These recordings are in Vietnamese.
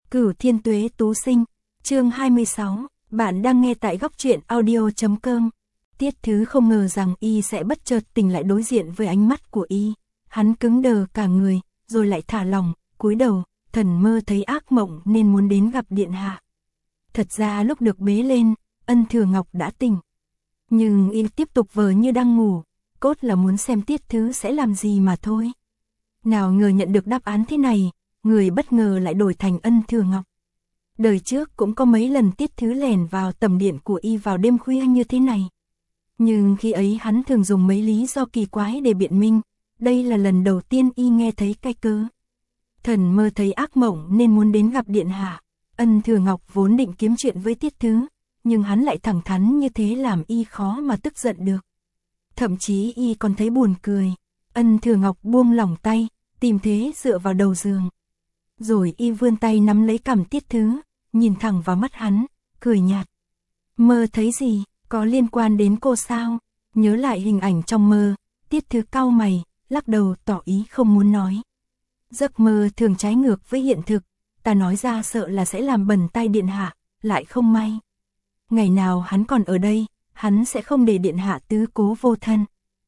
Cửu Thiên Tuế Tú Sinh, chương 26, bạn đang nghe tại góc truyện audio.com. Tiết Thứ không ngờ rằng y sẽ bất chợt tỉnh lại đối diện với ánh mắt của y. Hắn cứng đờ cả người, rồi lại thả lỏng, cúi đầu, thần mơ thấy ác mộng nên muốn đến gặp điện hạ. Thật ra lúc được bế lên, Ân Thừa Ngọc đã tỉnh. Nhưng y tiếp tục vờ như đang ngủ, cốt là muốn xem Tiết Thứ sẽ làm gì mà thôi. Nào ngờ nhận được đáp án thế này, người bất ngờ lại đổi thành Ân Thừa Ngọc. Đời trước cũng có mấy lần Tiết Thứ lẻn vào tầm điện của y vào đêm khuya như thế này. Nhưng khi ấy hắn thường dùng mấy lý do kỳ quái để biện minh, đây là lần đầu tiên y nghe thấy cái cớ. Thần mơ thấy ác mộng nên muốn đến gặp điện hạ. Ân Thừa Ngọc vốn định kiếm chuyện với Tiết Thứ, nhưng hắn lại thẳng thắn như thế làm y khó mà tức giận được. Thậm chí y còn thấy buồn cười. Ân Thừa Ngọc buông lỏng tay, tìm thế dựa vào đầu giường. Rồi y vươn tay nắm lấy cằm Tiết Thứ, nhìn thẳng vào mắt hắn, cười nhạt. Mơ thấy gì, có liên quan đến cô sao? Nhớ lại hình ảnh trong mơ, Tiết Thứ cau mày, lắc đầu tỏ ý không muốn nói. Giấc mơ thường trái ngược với hiện thực, ta nói ra sợ là sẽ làm bẩn tay điện hạ, lại không may. Ngày nào hắn còn ở đây, hắn sẽ không để điện hạ tứ cố vô thân.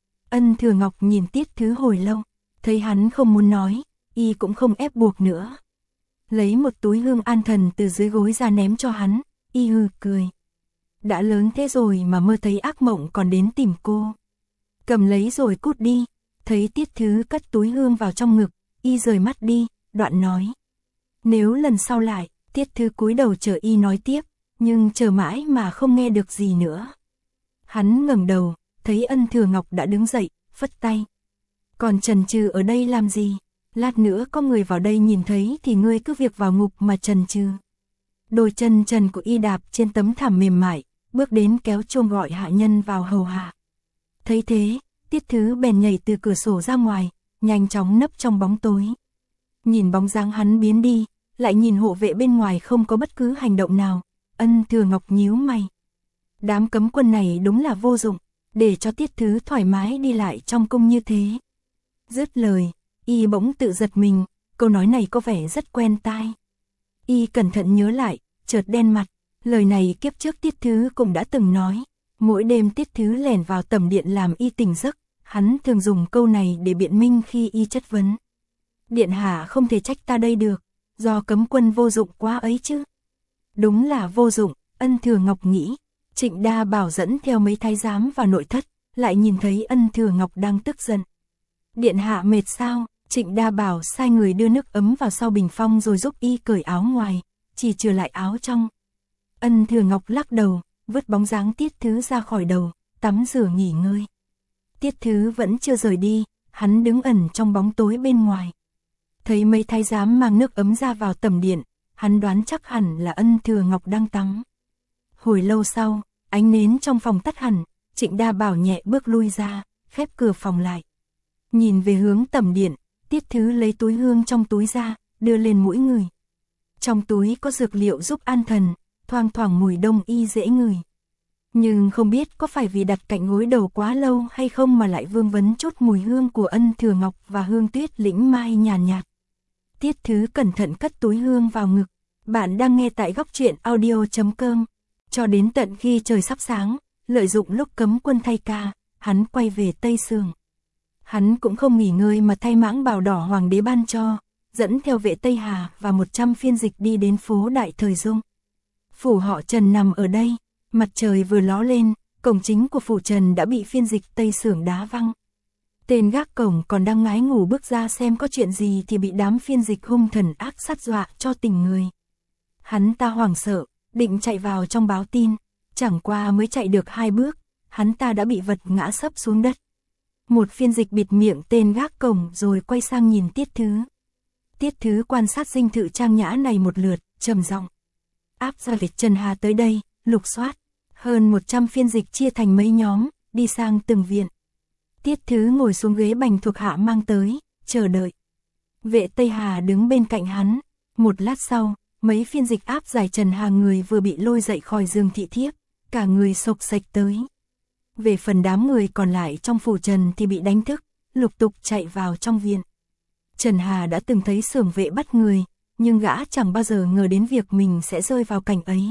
Ân Thừa Ngọc nhìn Tiết Thứ hồi lâu, thấy hắn không muốn nói, y cũng không ép buộc nữa. Lấy một túi hương an thần từ dưới gối ra ném cho hắn, y hừ cười. Đã lớn thế rồi mà mơ thấy ác mộng còn đến tìm cô. Cầm lấy rồi cút đi, thấy Tiết Thứ cất túi hương vào trong ngực, y rời mắt đi, đoạn nói. Nếu lần sau lại, Tiết Thứ cúi đầu chờ y nói tiếp, nhưng chờ mãi mà không nghe được gì nữa. Hắn ngẩng đầu, thấy Ân Thừa Ngọc đã đứng dậy, phất tay. Còn chần chừ ở đây làm gì? Lát nữa có người vào đây nhìn thấy thì ngươi cứ việc vào ngục mà chần chừ. Đôi chân trần của y đạp trên tấm thảm mềm mại, bước đến kéo chuông gọi hạ nhân vào hầu hạ. Thấy thế, Tiết Thứ bèn nhảy từ cửa sổ ra ngoài, nhanh chóng nấp trong bóng tối. Nhìn bóng dáng hắn biến đi, lại nhìn hộ vệ bên ngoài không có bất cứ hành động nào, Ân Thừa Ngọc nhíu mày. Đám cấm quân này đúng là vô dụng, để cho Tiết Thứ thoải mái đi lại trong cung như thế. Dứt lời, y bỗng tự giật mình, câu nói này có vẻ rất quen tai. Y cẩn thận nhớ lại, chợt đen mặt, lời này kiếp trước Tiết Thứ cũng đã từng nói. Mỗi đêm Tiết Thứ lẻn vào tầm điện làm y tỉnh giấc, hắn thường dùng câu này để biện minh khi y chất vấn. Điện hạ không thể trách ta đây được, do cấm quân vô dụng quá ấy chứ. Đúng là vô dụng, Ân Thừa Ngọc nghĩ. Trịnh Đa Bảo dẫn theo mấy thái giám vào nội thất, lại nhìn thấy Ân Thừa Ngọc đang tức giận. Điện hạ mệt sao? Trịnh Đa Bảo sai người đưa nước ấm vào sau bình phong rồi giúp y cởi áo ngoài, chỉ trừ lại áo trong. Ân Thừa Ngọc lắc đầu, vứt bóng dáng Tiết Thứ ra khỏi đầu, tắm rửa nghỉ ngơi. Tiết Thứ vẫn chưa rời đi, hắn đứng ẩn trong bóng tối bên ngoài. Thấy mấy thái giám mang nước ấm ra vào tầm điện, hắn đoán chắc hẳn là Ân Thừa Ngọc đang tắm. Hồi lâu sau, ánh nến trong phòng tắt hẳn, Trịnh Đa Bảo nhẹ bước lui ra, khép cửa phòng lại. Nhìn về hướng tầm điện, Tiết Thứ lấy túi hương trong túi ra, đưa lên mũi người. Trong túi có dược liệu giúp an thần, thoang thoảng mùi đông y dễ ngửi. Nhưng không biết có phải vì đặt cạnh gối đầu quá lâu hay không mà lại vương vấn chút mùi hương của Ân Thừa Ngọc và hương tuyết lĩnh mai nhàn nhạt. Tiết Thứ cẩn thận cất túi hương vào ngực. Bạn đang nghe tại góc truyện audio.com. Cho đến tận khi trời sắp sáng, lợi dụng lúc cấm quân thay ca, hắn quay về Tây Sường. Hắn cũng không nghỉ ngơi mà thay mãng bào đỏ hoàng đế ban cho, dẫn theo vệ Tây Hà và 100 phiên dịch đi đến phố Đại Thời Dung. Phủ họ Trần nằm ở đây, mặt trời vừa ló lên, cổng chính của phủ Trần đã bị phiên dịch Tây Sưởng đá văng. Tên gác cổng còn đang ngái ngủ bước ra xem có chuyện gì thì bị đám phiên dịch hung thần ác sát dọa cho tỉnh người. Hắn ta hoảng sợ, định chạy vào trong báo tin, chẳng qua mới chạy được 2 bước, hắn ta đã bị vật ngã sấp xuống đất. Một phiên dịch bịt miệng tên gác cổng rồi quay sang nhìn Tiết Thứ. Tiết Thứ quan sát dinh thự trang nhã này một lượt, trầm giọng. Áp ra lịch Trần Hà tới đây, lục soát. Hơn 100 phiên dịch chia thành mấy nhóm, đi sang từng viện. Tiết Thứ ngồi xuống ghế bành thuộc hạ mang tới, chờ đợi. Vệ Tây Hà đứng bên cạnh hắn. Một lát sau, mấy phiên dịch áp giải Trần Hà người vừa bị lôi dậy khỏi giường thị thiếp, cả người sộc sạch tới. Về phần đám người còn lại trong phủ Trần thì bị đánh thức, lục tục chạy vào trong viện. Trần Hà đã từng thấy xưởng vệ bắt người, nhưng gã chẳng bao giờ ngờ đến việc mình sẽ rơi vào cảnh ấy.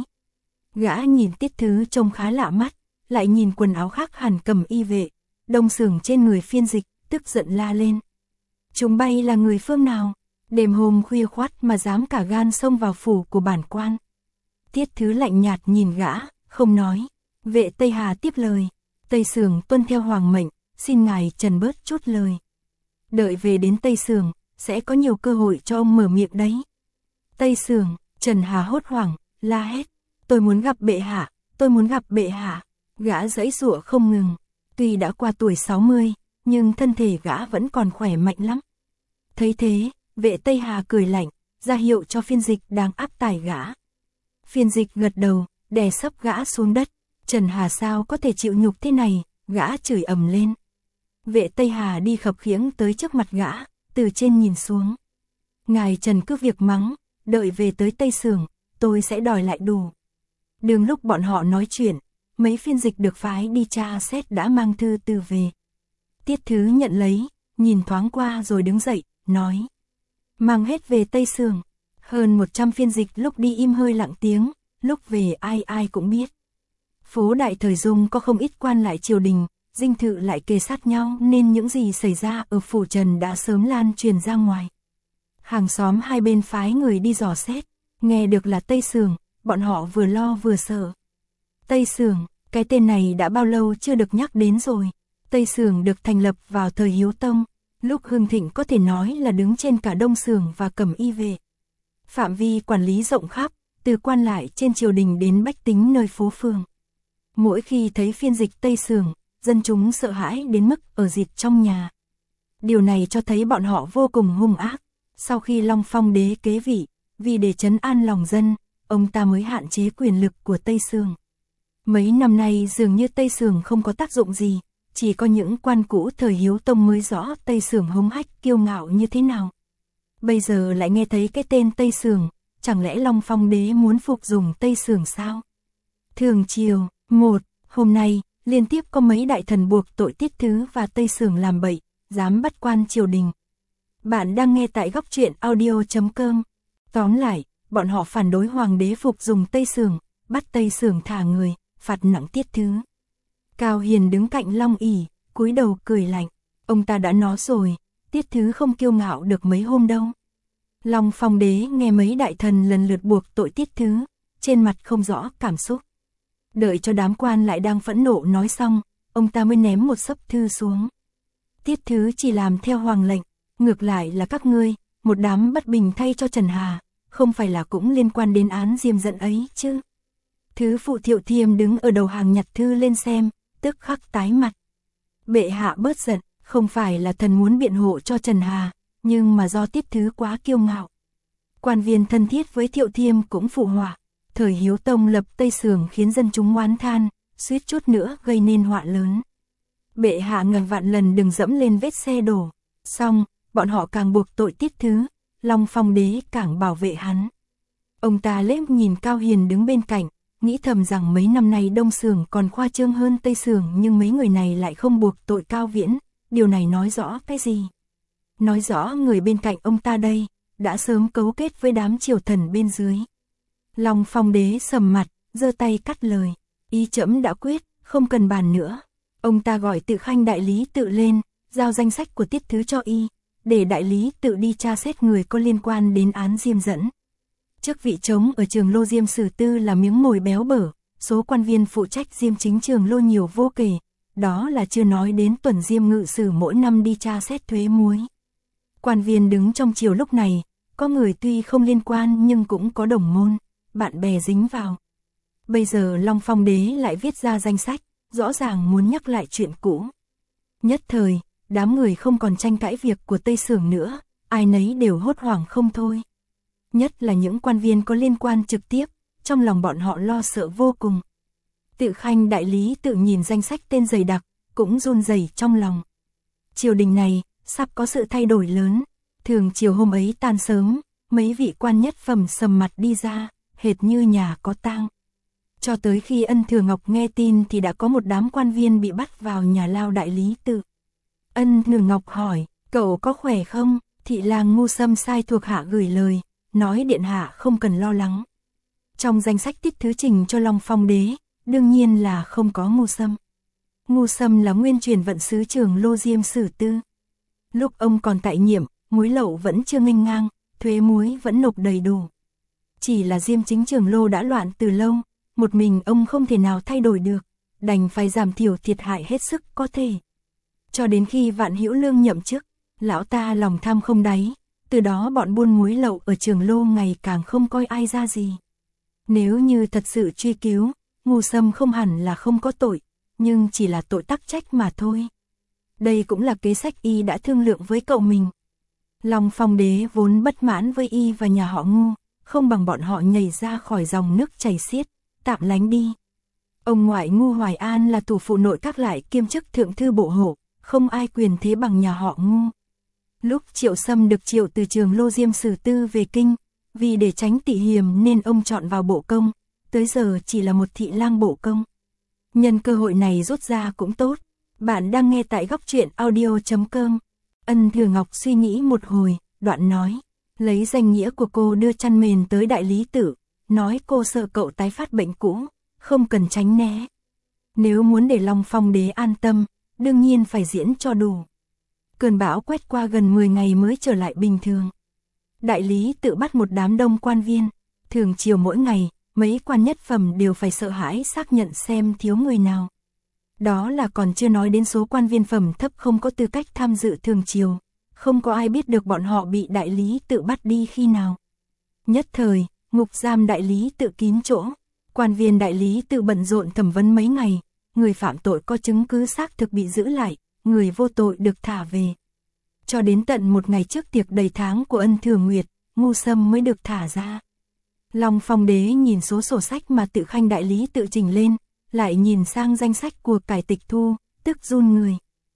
Gã nhìn Tiết Thứ trông khá lạ mắt, lại nhìn quần áo khác hẳn cầm y vệ, đông sưởng trên người phiên dịch, tức giận la lên. Chúng bay là người phương nào? Đêm hôm khuya khoắt mà dám cả gan xông vào phủ của bản quan. Tiết Thứ lạnh nhạt nhìn gã, không nói. Vệ Tây Hà tiếp lời. Tây Sưởng tuân theo hoàng mệnh, xin ngài trần bớt chút lời. Đợi về đến Tây Sưởng, sẽ có nhiều cơ hội cho ông mở miệng đấy. Tây Sưởng, Trần Hà hốt hoảng, la hét. Tôi muốn gặp bệ hạ, tôi muốn gặp bệ hạ. Gã giãy giụa không ngừng. Tuy đã qua tuổi 60, nhưng thân thể gã vẫn còn khỏe mạnh lắm. Thấy thế, Vệ Tây Hà cười lạnh, ra hiệu cho phiên dịch đang áp tải gã. Phiên dịch gật đầu, đè sấp gã xuống đất. Trần Hà sao có thể chịu nhục thế này, gã chửi ầm lên. Vệ Tây Hà đi khập khiễng tới trước mặt gã, từ trên nhìn xuống. Ngài Trần cứ việc mắng, đợi về tới Tây Sưởng, tôi sẽ đòi lại đủ. Đường lúc bọn họ nói chuyện, mấy phiên dịch được phái đi tra xét đã mang thư từ về. Tiết Thứ nhận lấy, nhìn thoáng qua rồi đứng dậy, nói. Mang hết về Tây Sưởng. Hơn 100 phiên dịch lúc đi im hơi lặng tiếng, lúc về ai ai cũng biết. Phố Đại Thời Dung có không ít quan lại triều đình, dinh thự lại kề sát nhau nên những gì xảy ra ở phủ Trần đã sớm lan truyền ra ngoài. Hàng xóm hai bên phái người đi dò xét, nghe được là Tây Sưởng, bọn họ vừa lo vừa sợ. Tây Sưởng, cái tên này đã bao lâu chưa được nhắc đến rồi. Tây Sưởng được thành lập vào thời Hiếu Tông, lúc hưng thịnh có thể nói là đứng trên cả Đông Sưởng và Cẩm Y vệ. Phạm vi quản lý rộng khắp, từ quan lại trên triều đình đến bách tính nơi phố phường. Mỗi khi thấy phiên dịch Tây Sưởng, dân chúng sợ hãi đến mức ở dịt trong nhà. Điều này cho thấy bọn họ vô cùng hung ác. Sau khi Long Phong đế kế vị, vì để trấn an lòng dân, ông ta mới hạn chế quyền lực của Tây Sưởng. Mấy năm nay dường như Tây Sưởng không có tác dụng gì, chỉ có những quan cũ thời Hiếu Tông mới rõ Tây Sưởng hống hách kiêu ngạo như thế nào. Bây giờ lại nghe thấy cái tên Tây Sưởng, chẳng lẽ Long Phong đế muốn phục dùng Tây Sưởng sao? Thường chiều, hôm nay, liên tiếp có mấy đại thần buộc tội Tiết Thứ và Tây Sưởng làm bậy, dám bắt quan triều đình. Bạn đang nghe tại góc truyện audio.com. Tóm lại, bọn họ phản đối hoàng đế phục dùng Tây Sưởng, bắt Tây Sưởng thả người, phạt nặng Tiết Thứ. Cao Hiền đứng cạnh Long ỷ, cúi đầu cười lạnh. Ông ta đã nói rồi, Tiết Thứ không kiêu ngạo được mấy hôm đâu. Long Phong đế nghe mấy đại thần lần lượt buộc tội Tiết Thứ, trên mặt không rõ cảm xúc. Đợi cho đám quan lại đang phẫn nộ nói xong, ông ta mới ném một xấp thư xuống. Tiết Thứ chỉ làm theo hoàng lệnh, ngược lại là các ngươi, một đám bất bình thay cho Trần Hà, không phải là cũng liên quan đến án diêm dẫn ấy chứ. Thứ phụ Thiệu Thiêm đứng ở đầu hàng nhặt thư lên xem, tức khắc tái mặt. Bệ hạ bớt giận, không phải là thần muốn biện hộ cho Trần Hà, nhưng mà do Tiết Thứ quá kiêu ngạo. Quan viên thân thiết với Thiệu Thiêm cũng phụ họa. Thời Hiếu Tông lập Tây Sưởng khiến dân chúng oán than, suýt chút nữa gây nên họa lớn. Bệ hạ ngàn vạn lần đừng dẫm lên vết xe đổ. Xong, bọn họ càng buộc tội Tiết Thứ, Long Phong đế càng bảo vệ hắn. Ông ta lép nhìn Cao Hiền đứng bên cạnh, nghĩ thầm rằng mấy năm nay Đông Sưởng còn khoa trương hơn Tây Sưởng, nhưng mấy người này lại không buộc tội Cao Viễn. Điều này nói rõ cái gì? Nói rõ người bên cạnh ông ta đây đã sớm cấu kết với đám triều thần bên dưới. Long Phong đế sầm mặt, giơ tay cắt lời. Ý trẫm đã quyết, không cần bàn nữa. Ông ta gọi Tự Khanh đại lý Tự lên, giao danh sách của Tiết Thứ cho y, để đại lý Tự đi tra xét người có liên quan đến án diêm dẫn. Chức vị trống ở trường Lô Diêm Sử Tư là miếng mồi béo bở, số quan viên phụ trách diêm chính trường Lô nhiều vô kể, đó là chưa nói đến tuần diêm ngự sử mỗi năm đi tra xét thuế muối. Quan viên đứng trong triều lúc này, có người tuy không liên quan nhưng cũng có đồng môn, bạn bè dính vào. Bây giờ Long Phong đế lại viết ra danh sách, rõ ràng muốn nhắc lại chuyện cũ. Nhất thời, đám người không còn tranh cãi việc của Tây Sưởng nữa, ai nấy đều hốt hoảng không thôi. Nhất là những quan viên có liên quan trực tiếp, trong lòng bọn họ lo sợ vô cùng. Tự Khanh đại lý Tự nhìn danh sách tên dày đặc, cũng run rẩy trong lòng. Triều đình này, sắp có sự thay đổi lớn. Thường chiều hôm ấy tan sớm, mấy vị quan nhất phẩm sầm mặt đi ra, hệt như nhà có tang. Cho tới khi Ân Thừa Ngọc nghe tin thì đã có một đám quan viên bị bắt vào nhà lao đại lý Tự. Ân Thừa Ngọc hỏi, cậu có khỏe không? Thị lang Ngu Sâm sai thuộc hạ gửi lời, nói điện hạ không cần lo lắng. Trong danh sách tiết thứ trình cho Long Phong đế, đương nhiên là không có Ngu Sâm. Ngu Sâm là nguyên truyền vận sứ Trường Lô Diêm Sử Tư. Lúc ông còn tại nhiệm, muối lậu vẫn chưa nghênh ngang, thuế muối vẫn nộp đầy đủ. Chỉ là Diêm chính Trường Lô đã loạn từ lâu, một mình ông không thể nào thay đổi được, đành phải giảm thiểu thiệt hại hết sức có thể. Cho đến khi Vạn Hữu Lương nhậm chức, lão ta lòng tham không đáy, từ đó bọn buôn muối lậu ở Trường Lô ngày càng không coi ai ra gì. Nếu như thật sự truy cứu, Ngu Sâm không hẳn là không có tội, nhưng chỉ là tội tắc trách mà thôi. Đây cũng là kế sách y đã thương lượng với cậu mình. Long Phong đế vốn bất mãn với y và nhà họ Ngu, không bằng bọn họ nhảy ra khỏi dòng nước chảy xiết, tạm lánh đi. Ông ngoại Ngu Hoài An là thủ phụ nội các lại kiêm chức thượng thư bộ hộ, không ai quyền thế bằng nhà họ Ngu. Lúc Triệu Sâm được triệu từ Trường Lô Diêm Sử Tư về kinh, vì để tránh tị hiềm nên ông chọn vào bộ công, tới giờ chỉ là một thị lang bộ công. Nhân cơ hội này rút ra cũng tốt. Bạn đang nghe tại góc truyện audio.com. Ân Thừa Ngọc suy nghĩ một hồi, đoạn nói, lấy danh nghĩa của cô đưa chăn mền tới đại lý tự, nói cô sợ cậu tái phát bệnh cũ, không cần tránh né. Nếu muốn để Long Phong đế an tâm, đương nhiên phải diễn cho đủ. Cơn bão quét qua gần 10 ngày mới trở lại bình thường. Đại lý tự bắt một đám đông quan viên, thường chiều mỗi ngày, mấy quan nhất phẩm đều phải sợ hãi xác nhận xem thiếu người nào. Đó là còn chưa nói đến số quan viên phẩm thấp không có tư cách tham dự thường chiều, không có ai biết được bọn họ bị đại lý tự bắt đi khi nào. Nhất thời, ngục giam đại lý tự kín chỗ, quan viên đại lý tự bận rộn thẩm vấn mấy ngày, người phạm tội có chứng cứ xác thực bị giữ lại, người vô tội được thả về. Cho đến tận một ngày trước tiệc đầy tháng của Ân Thừa Nguyệt, Ngu Sâm mới được thả ra. Long Phong đế nhìn số sổ sách mà tự khanh đại lý tự trình lên, lại nhìn sang danh sách của cải tịch thu, tức run người.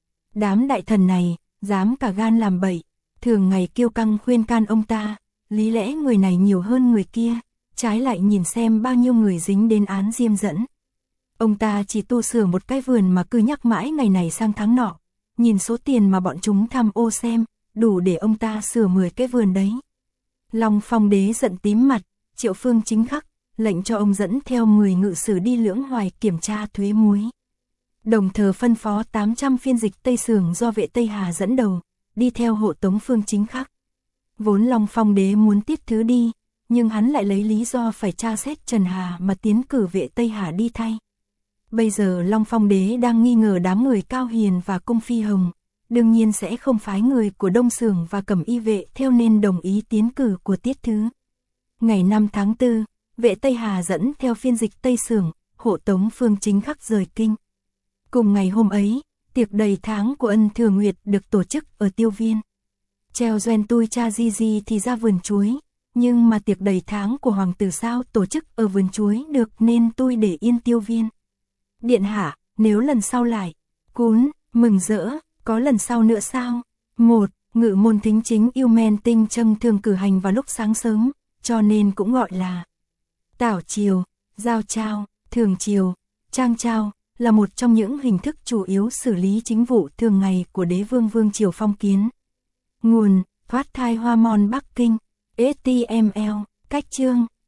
Đám đại thần này, dám cả gan làm bậy, thường ngày kiêu căng khuyên can ông ta, lý lẽ người này nhiều hơn người kia, trái lại nhìn xem bao nhiêu người dính đến án diêm dẫn. Ông ta chỉ tu sửa một cái vườn mà cứ nhắc mãi ngày này sang tháng nọ, nhìn số tiền mà bọn chúng tham ô xem, đủ để ông ta sửa 10 cái vườn đấy. Long Phong đế giận tím mặt, Triệu Phương chính khắc, lệnh cho ông dẫn theo 10 ngự sử đi Lưỡng Hoài kiểm tra thuế muối. Đồng thời phân phó 800 phiên dịch Tây Sường do vệ Tây Hà dẫn đầu, đi theo hộ tống Phương chính khắc. Vốn Long Phong đế muốn tiết thứ đi, nhưng hắn lại lấy lý do phải tra xét Trần Hà mà tiến cử vệ Tây Hà đi thay. Bây giờ Long Phong đế đang nghi ngờ đám người Cao Hiền và Cung Phi Hồng, đương nhiên sẽ không phái người của Đông Sường và Cẩm Y vệ theo nên đồng ý tiến cử của tiết thứ. Ngày 5 tháng 4, vệ Tây Hà dẫn theo phiên dịch Tây Sường, hộ tống Phương chính khắc rời kinh. Cùng ngày hôm ấy, tiệc đầy tháng của Ân Thừa Nguyệt được tổ chức ở Tiêu Viên. Treo doen tui cha di di thì ra vườn chuối, nhưng mà tiệc đầy tháng của Hoàng tử sao tổ chức ở vườn chuối được nên tôi để yên Tiêu Viên. Điện hạ, nếu lần sau lại, cún, mừng rỡ, có lần sau nữa sao? 1. Ngự môn thính chính yêu men tinh trâm thường cử hành vào lúc sáng sớm, cho nên cũng gọi là tảo triều, giao trao, thường triều, trang trao, là một trong những hình thức chủ yếu xử lý chính vụ thường ngày của đế vương Vương Triều phong kiến. Nguồn, thoát thai hoa mòn Bắc Kinh, HTML, cách chương.